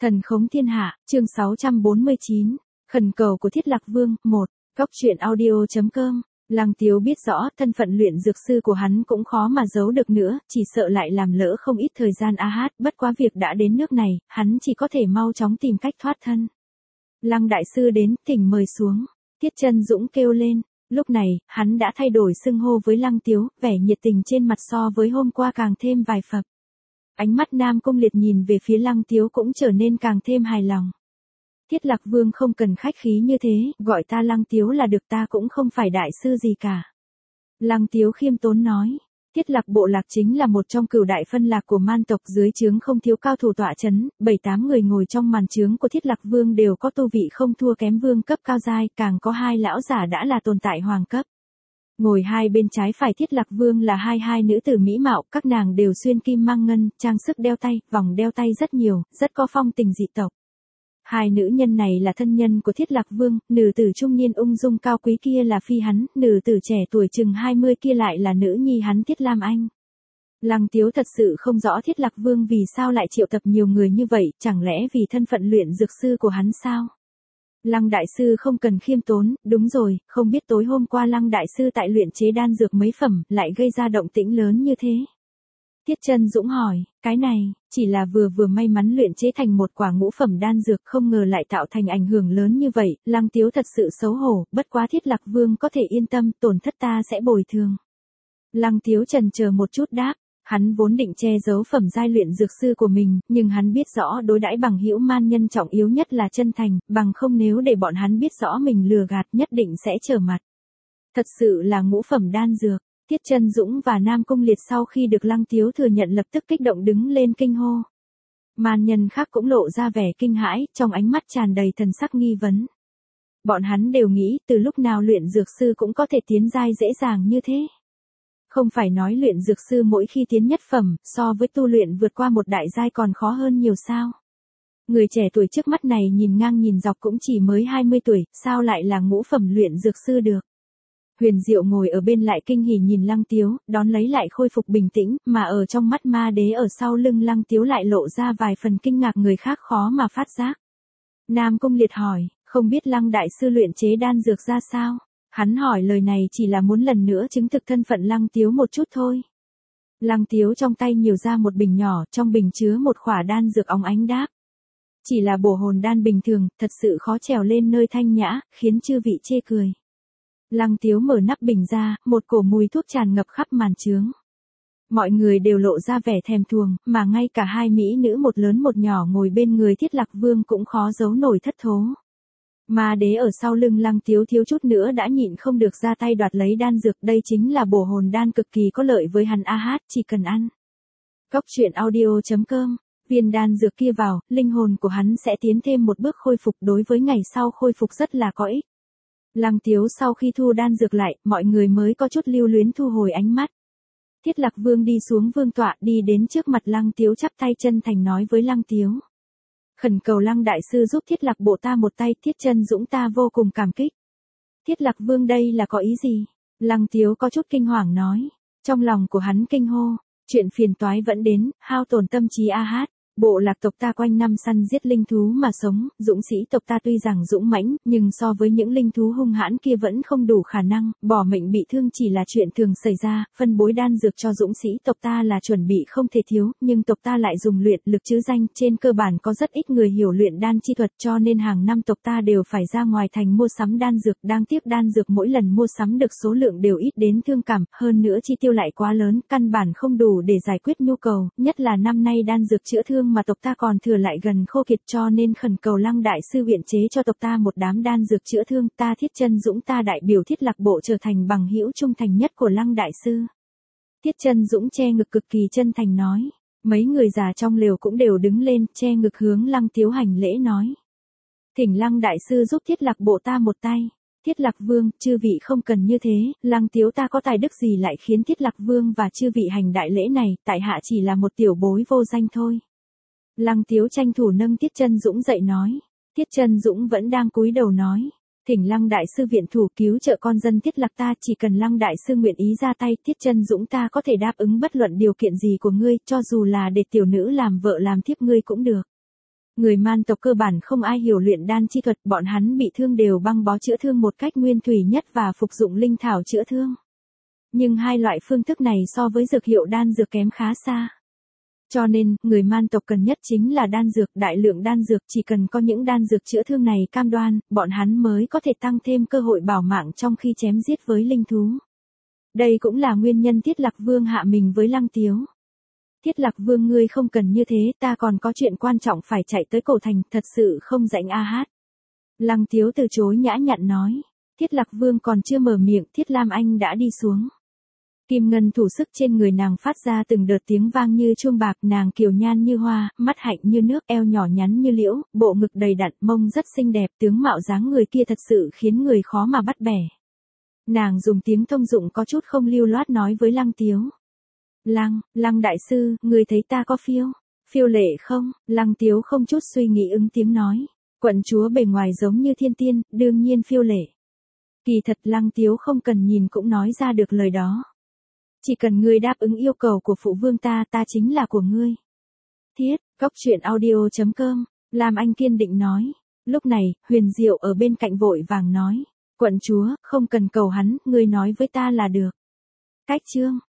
Thần khống thiên hạ, chương 649, khẩn cầu của Thiết Lạc Vương, 1, Góc truyện audio.com. Lăng Tiếu biết rõ thân phận luyện dược sư của hắn cũng khó mà giấu được nữa, chỉ sợ lại làm lỡ không ít thời gian bất quá việc đã đến nước này, hắn chỉ có thể mau chóng tìm cách thoát thân. Lăng đại sư đến, thỉnh mời xuống. Tiết Chân Dũng kêu lên. Lúc này, hắn đã thay đổi xưng hô với Lăng Tiếu, vẻ nhiệt tình trên mặt so với hôm qua càng thêm vài phần. Ánh mắt Nam Cung Liệt nhìn về phía Lăng Tiếu cũng trở nên càng thêm hài lòng. Thiết Lạc Vương không cần khách khí như thế, gọi ta Lăng Tiếu là được, ta cũng không phải đại sư gì cả. Lăng Tiếu khiêm tốn nói. Thiết Lạc bộ lạc chính là một trong cửu đại phân lạc của man tộc, dưới trướng không thiếu cao thủ tọa chấn, 7-8 người ngồi trong màn trướng của Thiết Lạc Vương đều có tu vị không thua kém vương cấp cao giai, càng có hai lão giả đã là tồn tại hoàng cấp. Ngồi hai bên trái phải Thiết Lạc Vương là hai nữ tử mỹ mạo, các nàng đều xuyên kim mang ngân, trang sức đeo tay, vòng đeo tay rất nhiều, rất có phong tình dị tộc. Hai nữ nhân này là thân nhân của Thiết Lạc Vương, nữ tử trung niên ung dung cao quý kia là phi hắn, nữ tử trẻ tuổi chừng 20 kia lại là nữ nhi hắn Thiết Lam Anh. Lăng Tiếu thật sự không rõ Thiết Lạc Vương vì sao lại triệu tập nhiều người như vậy, chẳng lẽ vì thân phận luyện dược sư của hắn sao? Lăng đại sư không cần khiêm tốn, đúng rồi, không biết tối hôm qua Lăng đại sư tại luyện chế đan dược mấy phẩm, lại gây ra động tĩnh lớn như thế. Tiết Chân Dũng hỏi, cái này, chỉ là vừa may mắn luyện chế thành một quả ngũ phẩm đan dược, không ngờ lại tạo thành ảnh hưởng lớn như vậy, Lăng Tiếu thật sự xấu hổ, bất quá Thiết Lạc Vương có thể yên tâm, tổn thất ta sẽ bồi thường. Lăng Tiếu chần chờ một chút đáp, hắn vốn định che giấu phẩm giai luyện dược sư của mình, nhưng hắn biết rõ đối đãi bằng hữu man nhân trọng yếu nhất là chân thành, bằng không nếu để bọn hắn biết rõ mình lừa gạt nhất định sẽ trở mặt. Thật sự là ngũ phẩm đan dược. Tiết Chân Dũng và Nam Cung Liệt sau khi được Lăng Tiếu thừa nhận lập tức kích động đứng lên kinh hô. Man nhân khác cũng lộ ra vẻ kinh hãi, trong ánh mắt tràn đầy thần sắc nghi vấn. Bọn hắn đều nghĩ từ lúc nào luyện dược sư cũng có thể tiến giai dễ dàng như thế. Không phải nói luyện dược sư mỗi khi tiến nhất phẩm, so với tu luyện vượt qua một đại giai còn khó hơn nhiều sao. Người trẻ tuổi trước mắt này nhìn ngang nhìn dọc cũng chỉ mới 20 tuổi, sao lại là ngũ phẩm luyện dược sư được. Huyền Diệu ngồi ở bên lại kinh hỉ nhìn Lăng Tiếu, đón lấy lại khôi phục bình tĩnh, mà ở trong mắt ma đế ở sau lưng Lăng Tiếu lại lộ ra vài phần kinh ngạc người khác khó mà phát giác. Nam Cung Liệt hỏi, không biết Lăng đại sư luyện chế đan dược ra sao? Hắn hỏi lời này chỉ là muốn lần nữa chứng thực thân phận Lăng Tiếu một chút thôi. Lăng Tiếu trong tay nhiều ra một bình nhỏ, trong bình chứa một khỏa đan dược óng ánh đáp. Chỉ là bổ hồn đan bình thường, thật sự khó trèo lên nơi thanh nhã, khiến chư vị chê cười. Lăng Tiếu mở nắp bình ra, một cổ mùi thuốc tràn ngập khắp màn trướng. Mọi người đều lộ ra vẻ thèm thuồng, mà ngay cả hai mỹ nữ một lớn một nhỏ ngồi bên người Thiết Lạc Vương cũng khó giấu nổi thất thố. Ma đế ở sau lưng Lăng Tiếu thiếu chút nữa đã nhịn không được ra tay đoạt lấy đan dược, đây chính là bổ hồn đan cực kỳ có lợi với hắn chỉ cần ăn. Góc truyện audio.com, viên đan dược kia vào, linh hồn của hắn sẽ tiến thêm một bước khôi phục, đối với ngày sau khôi phục rất là có ích. Lăng Tiếu sau khi thu đan dược lại, mọi người mới có chút lưu luyến thu hồi ánh mắt. Thiết Lạc Vương đi xuống vương tọa, đi đến trước mặt Lăng Tiếu chắp tay chân thành nói với Lăng Tiếu. Khẩn cầu Lăng đại sư giúp Thiết Lạc bộ ta một tay, Thiết Chân Dũng ta vô cùng cảm kích. Thiết Lạc Vương đây là có ý gì? Lăng Tiếu có chút kinh hoàng nói. Trong lòng của hắn kinh hô, chuyện phiền toái vẫn đến, hao tổn tâm trí bộ lạc tộc ta quanh năm săn giết linh thú mà sống, dũng sĩ tộc ta tuy rằng dũng mãnh, nhưng so với những linh thú hung hãn kia vẫn không đủ khả năng, bỏ mệnh bị thương chỉ là chuyện thường xảy ra, phân bối đan dược cho dũng sĩ tộc ta là chuẩn bị không thể thiếu, nhưng tộc ta lại dùng luyện lực chứ danh, trên cơ bản có rất ít người hiểu luyện đan chi thuật cho nên hàng năm tộc ta đều phải ra ngoài thành mua sắm đan dược, đáng tiếc đan dược mỗi lần mua sắm được số lượng đều ít đến thương cảm, hơn nữa chi tiêu lại quá lớn, căn bản không đủ để giải quyết nhu cầu, nhất là năm nay đan dược chữa thương mà tộc ta còn thừa lại gần khô kiệt, cho nên khẩn cầu Lăng đại sư luyện chế cho tộc ta một đám đan dược chữa thương, ta Thiết Chân Dũng ta đại biểu Thiết Lạc bộ trở thành bằng hữu trung thành nhất của Lăng đại sư. Thiết Chân Dũng che ngực cực kỳ chân thành nói. Mấy người già trong lều cũng đều đứng lên, che ngực hướng Lăng Tiếu hành lễ nói. Thỉnh Lăng đại sư giúp Thiết Lạc bộ ta một tay. Thiết Lạc Vương, chư vị không cần như thế, Lăng Tiếu ta có tài đức gì lại khiến Thiết Lạc Vương và chư vị hành đại lễ này, tại hạ chỉ là một tiểu bối vô danh thôi. Lăng Tiếu tranh thủ nâng Tiết Chân Dũng dậy nói. Tiết Chân Dũng vẫn đang cúi đầu nói. Thỉnh Lăng đại sư viện thủ cứu trợ con dân Thiết Lạc ta, chỉ cần Lăng đại sư nguyện ý ra tay, Tiết Chân Dũng ta có thể đáp ứng bất luận điều kiện gì của ngươi, cho dù là để tiểu nữ làm vợ làm thiếp ngươi cũng được. Người Man tộc cơ bản không ai hiểu luyện đan chi thuật, bọn hắn bị thương đều băng bó chữa thương một cách nguyên thủy nhất và phục dụng linh thảo chữa thương. Nhưng hai loại phương thức này so với dược hiệu đan dược kém khá xa. Cho nên, người Man tộc cần nhất chính là đan dược, đại lượng đan dược, chỉ cần có những đan dược chữa thương này cam đoan, bọn hắn mới có thể tăng thêm cơ hội bảo mạng trong khi chém giết với linh thú. Đây cũng là nguyên nhân Thiết Lạc Vương hạ mình với Lăng Tiếu. Thiết Lạc Vương ngươi không cần như thế, ta còn có chuyện quan trọng phải chạy tới cổ thành, thật sự không rảnh a hát. Lăng Tiếu từ chối nhã nhặn nói. Thiết Lạc Vương còn chưa mở miệng, Thiết Lam Anh đã đi xuống. Kim ngân thủ sức trên người nàng phát ra từng đợt tiếng vang như chuông bạc, nàng kiều nhan như hoa, mắt hạnh như nước, eo nhỏ nhắn như liễu, bộ ngực đầy đặn, mông rất xinh đẹp, tướng mạo dáng người kia thật sự khiến người khó mà bắt bẻ. Nàng dùng tiếng thông dụng có chút không lưu loát nói với Lăng Tiếu. Lăng đại sư, người thấy ta có phiêu lệ không? Lăng Tiếu không chút suy nghĩ ứng tiếng nói. Quận chúa bề ngoài giống như thiên tiên, đương nhiên phiêu lệ. Kỳ thật Lăng Tiếu không cần nhìn cũng nói ra được lời đó. Chỉ cần ngươi đáp ứng yêu cầu của phụ vương ta chính là của ngươi. Thiết, Cốc Truyện Audio.com, Lam Anh kiên định nói. Lúc này, Huyền Diệu ở bên cạnh vội vàng nói. Quận chúa, không cần cầu hắn, ngươi nói với ta là được. Cách chương.